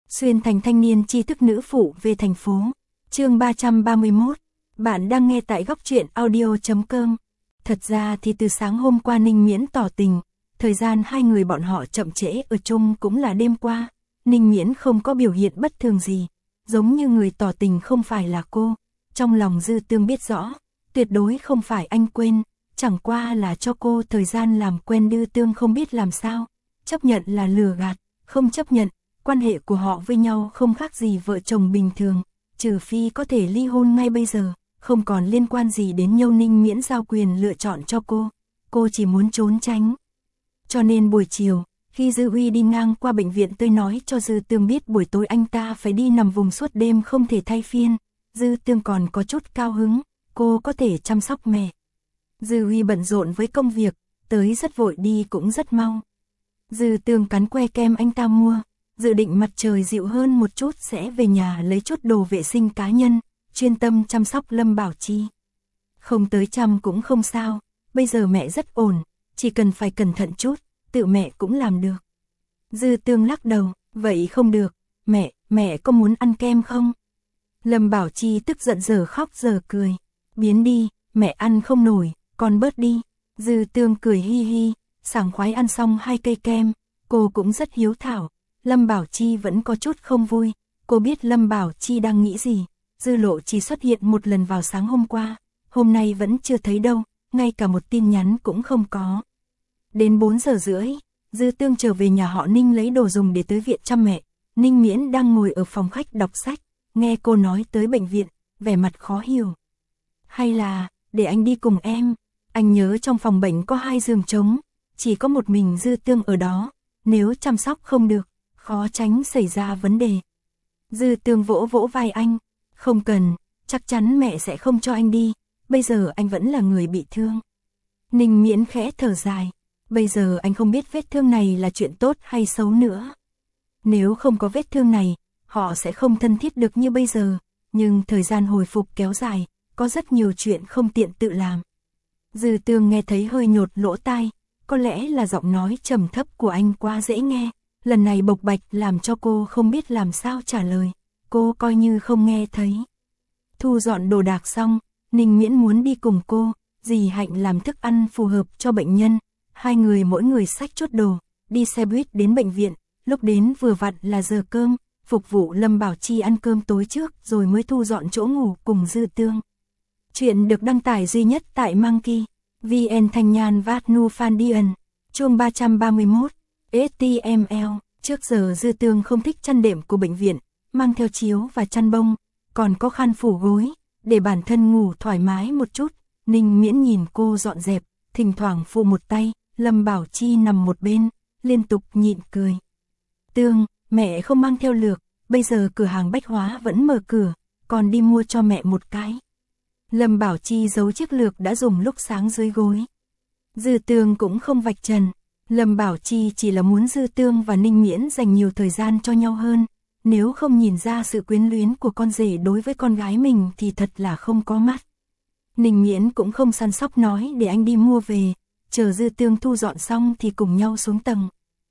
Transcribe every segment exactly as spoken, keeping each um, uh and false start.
Xuyên thành thanh niên tri thức nữ phụ về thành phố. Chương ba trăm ba mươi mốt. Bạn đang nghe tại góc truyện audio chấm com. Thật ra thì từ sáng hôm qua Ninh Miễn tỏ tình, thời gian hai người bọn họ chậm trễ ở chung cũng là đêm qua. Ninh Miễn không có biểu hiện bất thường gì, giống như người tỏ tình không phải là cô. Trong lòng Dư Tương biết rõ, tuyệt đối không phải anh quên, chẳng qua là cho cô thời gian làm quen. Dư Tương không biết làm sao, chấp nhận là lừa gạt, không chấp nhận, quan hệ của họ với nhau không khác gì vợ chồng bình thường, trừ phi có thể ly hôn ngay bây giờ, không còn liên quan gì đến nhau. Ninh Miễn giao quyền lựa chọn cho cô, cô chỉ muốn trốn tránh. Cho nên buổi chiều, khi Dư Uy đi ngang qua bệnh viện tôi nói cho Dư Tương biết buổi tối anh ta phải đi nằm vùng suốt đêm không thể thay phiên. Dư Tương còn có chút cao hứng, cô có thể chăm sóc mẹ. Dư Uy bận rộn với công việc, tới rất vội đi cũng rất mau. Dư Tương cắn que kem anh ta mua, dự định mặt trời dịu hơn một chút sẽ về nhà lấy chút đồ vệ sinh cá nhân, chuyên tâm chăm sóc Lâm Bảo Chi. Không tới chăm cũng không sao, bây giờ mẹ rất ổn, chỉ cần phải cẩn thận chút, tự mẹ cũng làm được. Dư Tương lắc đầu, vậy không được, mẹ, mẹ có muốn ăn kem không? Lâm Bảo Chi tức giận giờ khóc giờ cười, biến đi, mẹ ăn không nổi, con bớt đi. Dư Tương cười hi hi, sảng khoái ăn xong hai cây kem, cô cũng rất hiếu thảo. Lâm Bảo Chi vẫn có chút không vui, cô biết Lâm Bảo Chi đang nghĩ gì. Dư Lộ chỉ xuất hiện một lần vào sáng hôm qua, hôm nay vẫn chưa thấy đâu, ngay cả một tin nhắn cũng không có. Đến bốn giờ rưỡi, Dư Tương trở về nhà họ Ninh lấy đồ dùng để tới viện chăm mẹ. Ninh Miễn đang ngồi ở phòng khách đọc sách, nghe cô nói tới bệnh viện, vẻ mặt khó hiểu. Hay là, để anh đi cùng em, anh nhớ trong phòng bệnh có hai giường trống, chỉ có một mình Dư Tương ở đó, nếu chăm sóc không được, khó tránh xảy ra vấn đề. Dư Tương vỗ vỗ vai anh, không cần, chắc chắn mẹ sẽ không cho anh đi, bây giờ anh vẫn là người bị thương. Ninh Miễn khẽ thở dài, bây giờ anh không biết vết thương này là chuyện tốt hay xấu nữa. Nếu không có vết thương này, họ sẽ không thân thiết được như bây giờ, nhưng thời gian hồi phục kéo dài, có rất nhiều chuyện không tiện tự làm. Dư Tương nghe thấy hơi nhột lỗ tai, có lẽ là giọng nói trầm thấp của anh quá dễ nghe, lần này bộc bạch làm cho cô không biết làm sao trả lời, cô coi như không nghe thấy. Thu dọn đồ đạc xong, Ninh Miễn muốn đi cùng cô, dì Hạnh làm thức ăn phù hợp cho bệnh nhân, hai người mỗi người xách chút đồ, đi xe buýt đến bệnh viện, lúc đến vừa vặn là giờ cơm, phục vụ Lâm Bảo Chi ăn cơm tối trước rồi mới thu dọn chỗ ngủ cùng Dư Tương. Chuyện được đăng tải duy nhất tại Monkey, vê en Thanh Nhan Vát Nu Phan Điền, chương ba trăm ba mươi mốt, ếch ti em lờ, trước giờ Dư Tương không thích chăn đệm của bệnh viện, mang theo chiếu và chăn bông, còn có khăn phủ gối, để bản thân ngủ thoải mái một chút. Ninh Miễn nhìn cô dọn dẹp, thỉnh thoảng phụ một tay, Lâm Bảo Chi nằm một bên, liên tục nhịn cười. Tương, mẹ không mang theo lược, bây giờ cửa hàng bách hóa vẫn mở cửa, còn đi mua cho mẹ một cái. Lâm Bảo Chi giấu chiếc lược đã dùng lúc sáng dưới gối. Dư Tương cũng không vạch trần, Lâm Bảo Chi chỉ là muốn Dư Tương và Ninh Miễn dành nhiều thời gian cho nhau hơn, nếu không nhìn ra sự quyến luyến của con rể đối với con gái mình thì thật là không có mắt. Ninh Miễn cũng không săn sóc nói để anh đi mua về, chờ Dư Tương thu dọn xong thì cùng nhau xuống tầng.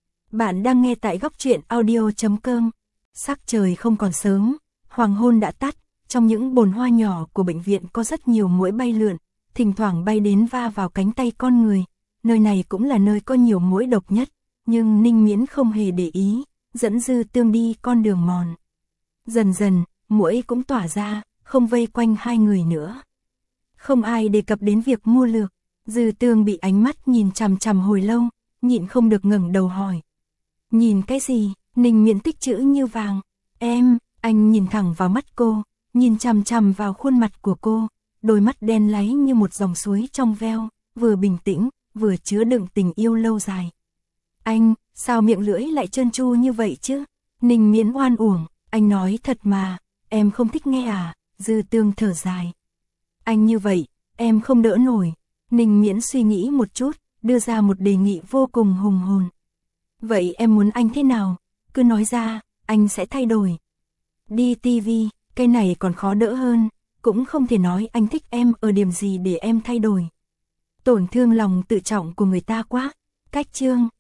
Bạn đang nghe tại góc truyện audio chấm com. Sắc trời không còn sớm, hoàng hôn đã tắt, trong những bồn hoa nhỏ của bệnh viện có rất nhiều muỗi bay lượn, thỉnh thoảng bay đến va vào cánh tay con người. Nơi này cũng là nơi có nhiều muỗi độc nhất, nhưng Ninh Miễn không hề để ý, dẫn Dư Tương đi con đường mòn. Dần dần, muỗi cũng tỏa ra, không vây quanh hai người nữa. Không ai đề cập đến việc mua lược, Dư Tương bị ánh mắt nhìn chằm chằm hồi lâu, nhịn không được ngẩng đầu hỏi. Nhìn cái gì? Ninh Miễn tích chữ như vàng. Em, anh nhìn thẳng vào mắt cô, nhìn chằm chằm vào khuôn mặt của cô, đôi mắt đen láy như một dòng suối trong veo, vừa bình tĩnh, vừa chứa đựng tình yêu lâu dài. Anh, sao miệng lưỡi lại trơn tru như vậy chứ? Ninh Miễn oan uổng, anh nói thật mà, em không thích nghe à? Dư Tương thở dài. Anh như vậy, em không đỡ nổi. Ninh Miễn suy nghĩ một chút, đưa ra một đề nghị vô cùng hùng hồn. Vậy em muốn anh thế nào? Cứ nói ra, anh sẽ thay đổi. Đi ti vi, cái này còn khó đỡ hơn, cũng không thể nói anh thích em ở điểm gì để em thay đổi. Tổn thương lòng tự trọng của người ta quá. Cách chương.